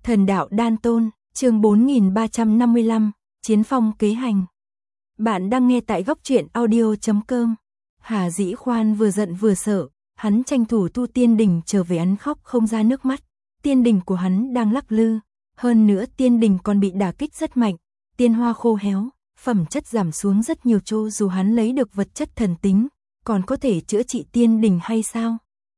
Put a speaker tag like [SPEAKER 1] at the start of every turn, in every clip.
[SPEAKER 1] Thần đạo đan tôn, chương 4355, Chiến phong kế hành. Bạn đang nghe tại góc truyện audio.com. Hà Dĩ Khoan vừa giận vừa sợ, hắn tranh thủ tu tiên đỉnh trở về, hắn khóc không ra nước mắt. Tiên đỉnh của hắn đang lắc lư, hơn nữa tiên đỉnh còn bị đả kích rất mạnh, tiên hoa khô héo, phẩm chất giảm xuống rất nhiều. Cho dù hắn lấy được vật chất thần tính, còn có thể chữa trị tiên đỉnh hay sao?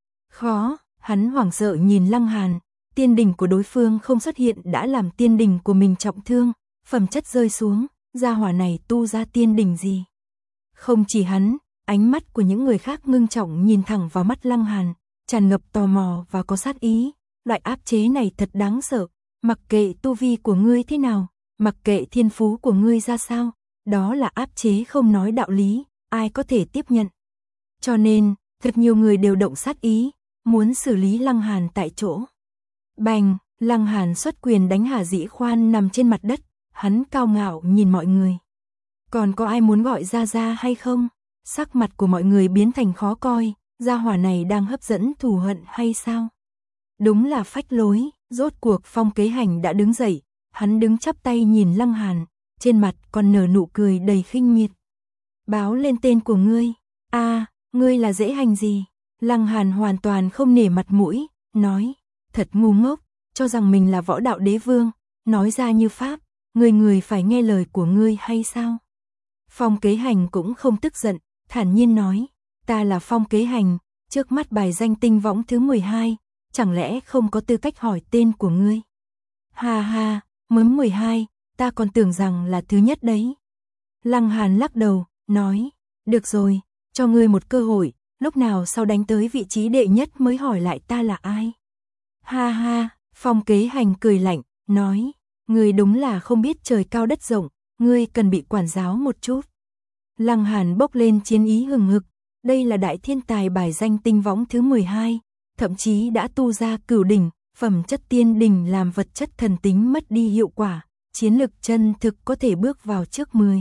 [SPEAKER 1] Khó, hắn hoảng sợ nhìn Lăng Hàn. Tiên đỉnh của đối phương không xuất hiện đã làm tiên đỉnh của mình trọng thương, phẩm chất rơi xuống, gia hỏa này tu ra tiên đỉnh gì? Không chỉ hắn, ánh mắt của những người khác ngưng trọng nhìn thẳng vào mắt Lăng Hàn, tràn ngập tò mò và có sát ý. Loại áp chế này thật đáng sợ, mặc kệ tu vi của ngươi thế nào, mặc kệ thiên phú của ngươi ra sao, đó là áp chế không nói đạo lý, ai có thể tiếp nhận. Cho nên, thật nhiều người đều động sát ý, muốn xử lý Lăng Hàn tại chỗ. Bành, Lăng Hàn xuất quyền đánh Hà Dĩ Khoan nằm trên mặt đất, hắn cao ngạo nhìn mọi người. Còn có ai muốn gọi ra hay không? Sắc mặt của mọi người biến thành khó coi, gia hỏa này đang hấp dẫn thù hận hay sao? Đúng là phách lối. Rốt cuộc Phong Kế Hành đã đứng dậy, hắn đứng chắp tay nhìn Lăng Hàn, trên mặt còn nở nụ cười đầy khinh miệt. Báo lên tên của ngươi. Ngươi là dễ hành gì? Lăng Hàn hoàn toàn không nể mặt mũi, nói, thật ngu ngốc, cho rằng mình là võ đạo đế vương, nói ra như pháp, người phải nghe lời của ngươi hay sao? Phong Kế Hành cũng không tức giận, thản nhiên nói, ta là Phong Kế Hành, trước mắt bài danh tinh võng thứ 12, chẳng lẽ không có tư cách hỏi tên của ngươi? Ha ha, mới 12, ta còn tưởng rằng là thứ nhất đấy. Lăng Hàn lắc đầu, nói, được rồi, cho ngươi một cơ hội, lúc nào sau đánh tới vị trí đệ nhất mới hỏi lại ta là ai. Ha ha, Phong Kế Hành cười lạnh, nói, ngươi đúng là không biết trời cao đất rộng, ngươi cần bị quản giáo một chút. Lăng Hàn bốc lên chiến ý hừng hực, đây là đại thiên tài bài danh tinh võng thứ 12, thậm chí đã tu ra cửu đỉnh, phẩm chất tiên đỉnh làm vật chất thần tính mất đi hiệu quả, chiến lực chân thực có thể bước vào trước 10.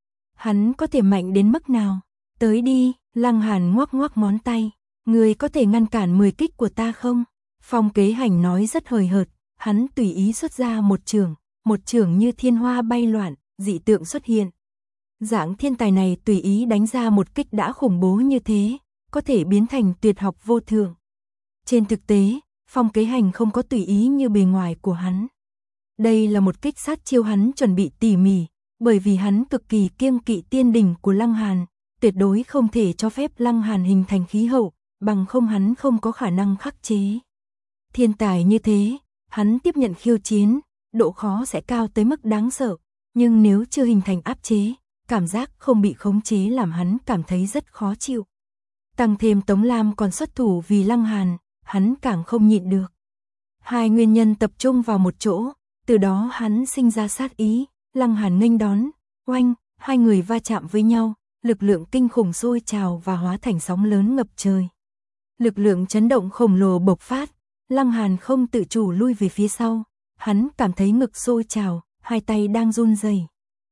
[SPEAKER 1] Hắn có thể mạnh đến mức nào? Tới đi, Lăng Hàn ngoắc ngoắc ngón tay, ngươi có thể ngăn cản 10 kích của ta không? Phong Kế Hành nói rất hời hợt, hắn tùy ý xuất ra một chưởng như thiên hoa bay loạn, dị tượng xuất hiện. Dạng thiên tài này tùy ý đánh ra một kích đã khủng bố như thế, có thể biến thành tuyệt học vô thượng. Trên thực tế, Phong Kế Hành không có tùy ý như bề ngoài của hắn. Đây là một kích sát chiêu hắn chuẩn bị tỉ mỉ, bởi vì hắn cực kỳ kiêng kỵ tiên đỉnh của Lăng Hàn, tuyệt đối không thể cho phép Lăng Hàn hình thành khí hậu, bằng không hắn không có khả năng khắc chế. Thiên tài như thế, hắn tiếp nhận khiêu chiến, độ khó sẽ cao tới mức đáng sợ, nhưng nếu chưa hình thành áp chế, cảm giác không bị khống chế làm hắn cảm thấy rất khó chịu. Tăng thêm Tống Lam còn xuất thủ vì Lăng Hàn, hắn càng không nhịn được. Hai nguyên nhân tập trung vào một chỗ, từ đó hắn sinh ra sát ý. Lăng Hàn nghênh đón, oanh, hai người va chạm với nhau, lực lượng kinh khủng sôi trào và hóa thành sóng lớn ngập trời. Lực lượng chấn động khổng lồ bộc phát, Lăng Hàn không tự chủ lui về phía sau, hắn cảm thấy ngực sôi trào, hai tay đang run rẩy.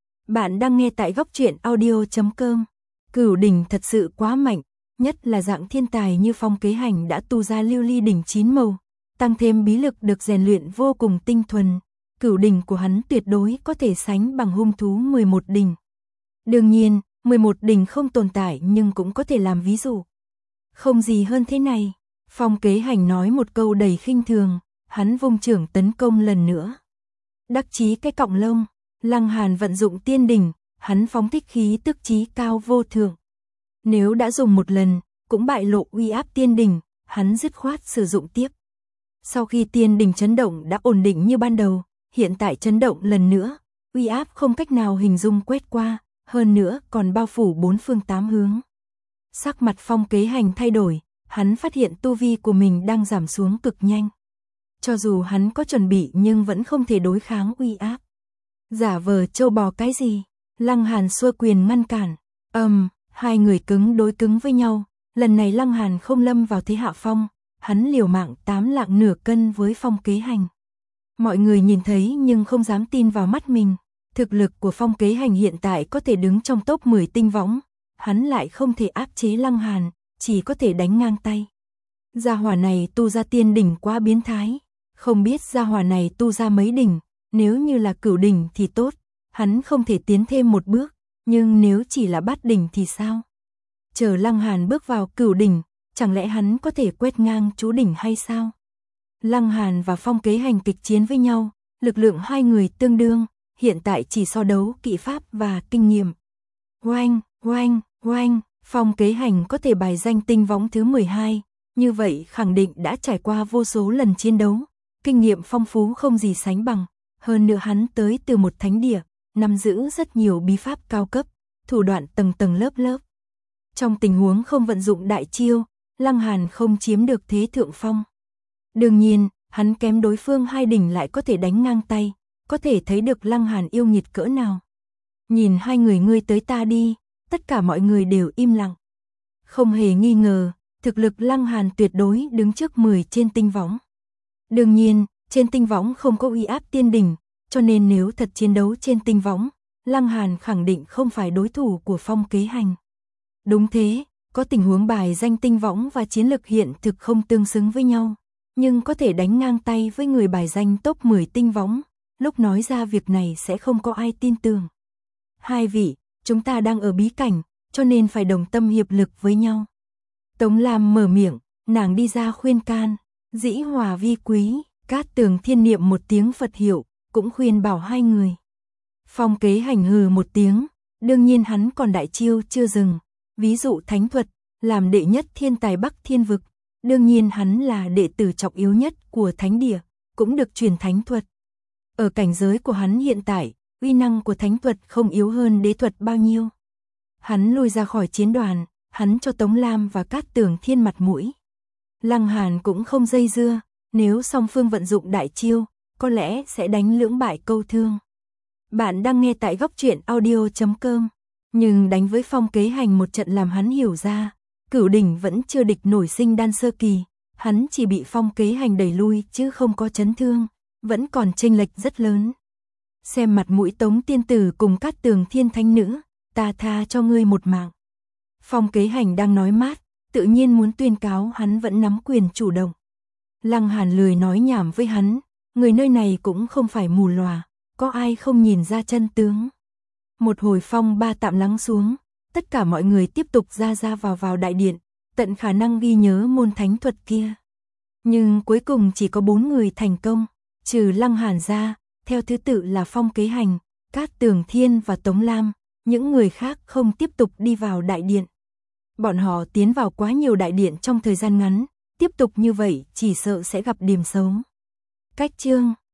[SPEAKER 1] Bạn đang nghe tại góc truyện audio.com. Cửu đỉnh thật sự quá mạnh, nhất là dạng thiên tài như Phong Kế Hành đã tu ra lưu ly đỉnh 9 màu, tăng thêm bí lực được rèn luyện vô cùng tinh thuần. Cửu đỉnh của hắn tuyệt đối có thể sánh bằng hung thú 11 đỉnh. Đương nhiên, 11 đỉnh không tồn tại nhưng cũng có thể làm ví dụ. Không gì hơn thế này, Phong Kế Hành nói một câu đầy khinh thường, hắn vung chưởng tấn công lần nữa. Đắc chí cái cọng lông, Lăng Hàn vận dụng tiên đỉnh, hắn phóng thích khí tức chí cao vô thượng. Nếu đã dùng một lần, cũng bại lộ uy áp tiên đỉnh, hắn dứt khoát sử dụng tiếp. Sau khi tiên đỉnh chấn động đã ổn định như ban đầu, hiện tại chấn động lần nữa, uy áp không cách nào hình dung quét qua, hơn nữa còn bao phủ bốn phương tám hướng. Sắc mặt Phong Kế Hành thay đổi, hắn phát hiện tu vi của mình đang giảm xuống cực nhanh. Cho dù hắn có chuẩn bị nhưng vẫn không thể đối kháng uy áp. Giả vờ trâu bò cái gì? Lăng Hàn xua quyền ngăn cản. Hai người cứng đối cứng với nhau, lần này Lăng Hàn không lâm vào thế hạ phong, hắn liều mạng 8 lạng nửa cân với Phong Kế Hành. Mọi người nhìn thấy nhưng không dám tin vào mắt mình, thực lực của Phong Kế Hành hiện tại có thể đứng trong top 10 tinh võng, hắn lại không thể áp chế Lăng Hàn, chỉ có thể đánh ngang tay. Gia hỏa này tu ra tiên đỉnh quá biến thái, Không biết gia hỏa này tu ra mấy đỉnh, nếu như là cửu đỉnh thì tốt, hắn không thể tiến thêm một bước, nhưng nếu chỉ là bát đỉnh thì sao? Chờ Lăng Hàn bước vào cửu đỉnh, chẳng lẽ hắn có thể quét ngang chú đỉnh hay sao? Lăng Hàn và Phong Kế Hành kịch chiến với nhau, lực lượng hai người tương đương, hiện tại chỉ so đấu kỹ pháp và kinh nghiệm. Oanh, oanh, oanh, Phong Kế Hành có thể bài danh tinh võng thứ 12, như vậy khẳng định đã trải qua vô số lần chiến đấu, kinh nghiệm phong phú không gì sánh bằng, hơn nữa hắn tới từ một thánh địa, nắm giữ rất nhiều bí pháp cao cấp, thủ đoạn tầng tầng lớp lớp. Trong tình huống không vận dụng đại chiêu, Lăng Hàn không chiếm được thế thượng phong. Đương nhiên, hắn kém đối phương hai đỉnh lại có thể đánh ngang tay, có thể thấy được Lăng Hàn yêu nghiệt cỡ nào. Nhìn hai người ngươi tới ta đi, tất cả mọi người đều im lặng. Không hề nghi ngờ, thực lực Lăng Hàn tuyệt đối đứng trước 10 trên tinh võng. Đương nhiên, trên tinh võng không có uy áp tiên đỉnh, cho nên nếu thật chiến đấu trên tinh võng, Lăng Hàn khẳng định không phải đối thủ của Phong Kế Hành. Đúng thế, có tình huống bài danh tinh võng và chiến lực hiện thực không tương xứng với nhau, nhưng có thể đánh ngang tay với người bài danh top 10 tinh võng, lúc nói ra việc này sẽ không có ai tin tưởng. Hai vị, chúng ta đang ở bí cảnh, cho nên phải đồng tâm hiệp lực với nhau. Tống Lam mở miệng, nàng đi ra khuyên can, dĩ hòa vi quý, Cát Tường Thiên niệm một tiếng Phật hiệu, cũng khuyên bảo hai người. Phong Kế Hành hừ một tiếng, đương nhiên hắn còn đại chiêu chưa dừng, ví dụ thánh thuật, làm đệ nhất thiên tài Bắc Thiên vực, đương nhiên hắn là đệ tử trọng yếu nhất của thánh địa, cũng được truyền thánh thuật. Ở cảnh giới của hắn hiện tại, uy năng của thánh thuật không yếu hơn đế thuật bao nhiêu. Hắn lui ra khỏi chiến đoàn, hắn cho Tống Lam và Cát Tường Thiên mặt mũi. Lăng Hàn cũng không dây dưa, nếu song phương vận dụng đại chiêu, có lẽ sẽ đánh lưỡng bại câu thương. Bạn đang nghe tại góc truyện audio.com, nhưng đánh với Phong Kế Hành một trận làm hắn hiểu ra, cửu đỉnh vẫn chưa địch nổi sinh đan sơ kỳ, hắn chỉ bị Phong Kế Hành đẩy lui chứ không có chấn thương, vẫn còn chênh lệch rất lớn. Xem mặt mũi Tống tiên tử cùng Cát Tường Thiên thánh nữ, ta tha cho ngươi một mạng. Phong Kế Hành đang nói mát, tự nhiên muốn tuyên cáo hắn vẫn nắm quyền chủ động. Lăng Hàn lười nói nhảm với hắn, người nơi này cũng không phải mù lòa, có ai không nhìn ra chân tướng. Một hồi phong ba tạm lắng xuống, tất cả mọi người tiếp tục ra vào đại điện, tận khả năng ghi nhớ môn thánh thuật kia. Nhưng cuối cùng chỉ có 4 người thành công, trừ Lăng Hàn ra, theo thứ tự là Phong Kế Hành, Cát Tường Thiên và Tống Lam, những người khác không tiếp tục đi vào đại điện. Bọn họ tiến vào quá nhiều đại điện trong thời gian ngắn, tiếp tục như vậy chỉ sợ sẽ gặp điểm xấu. Cách chương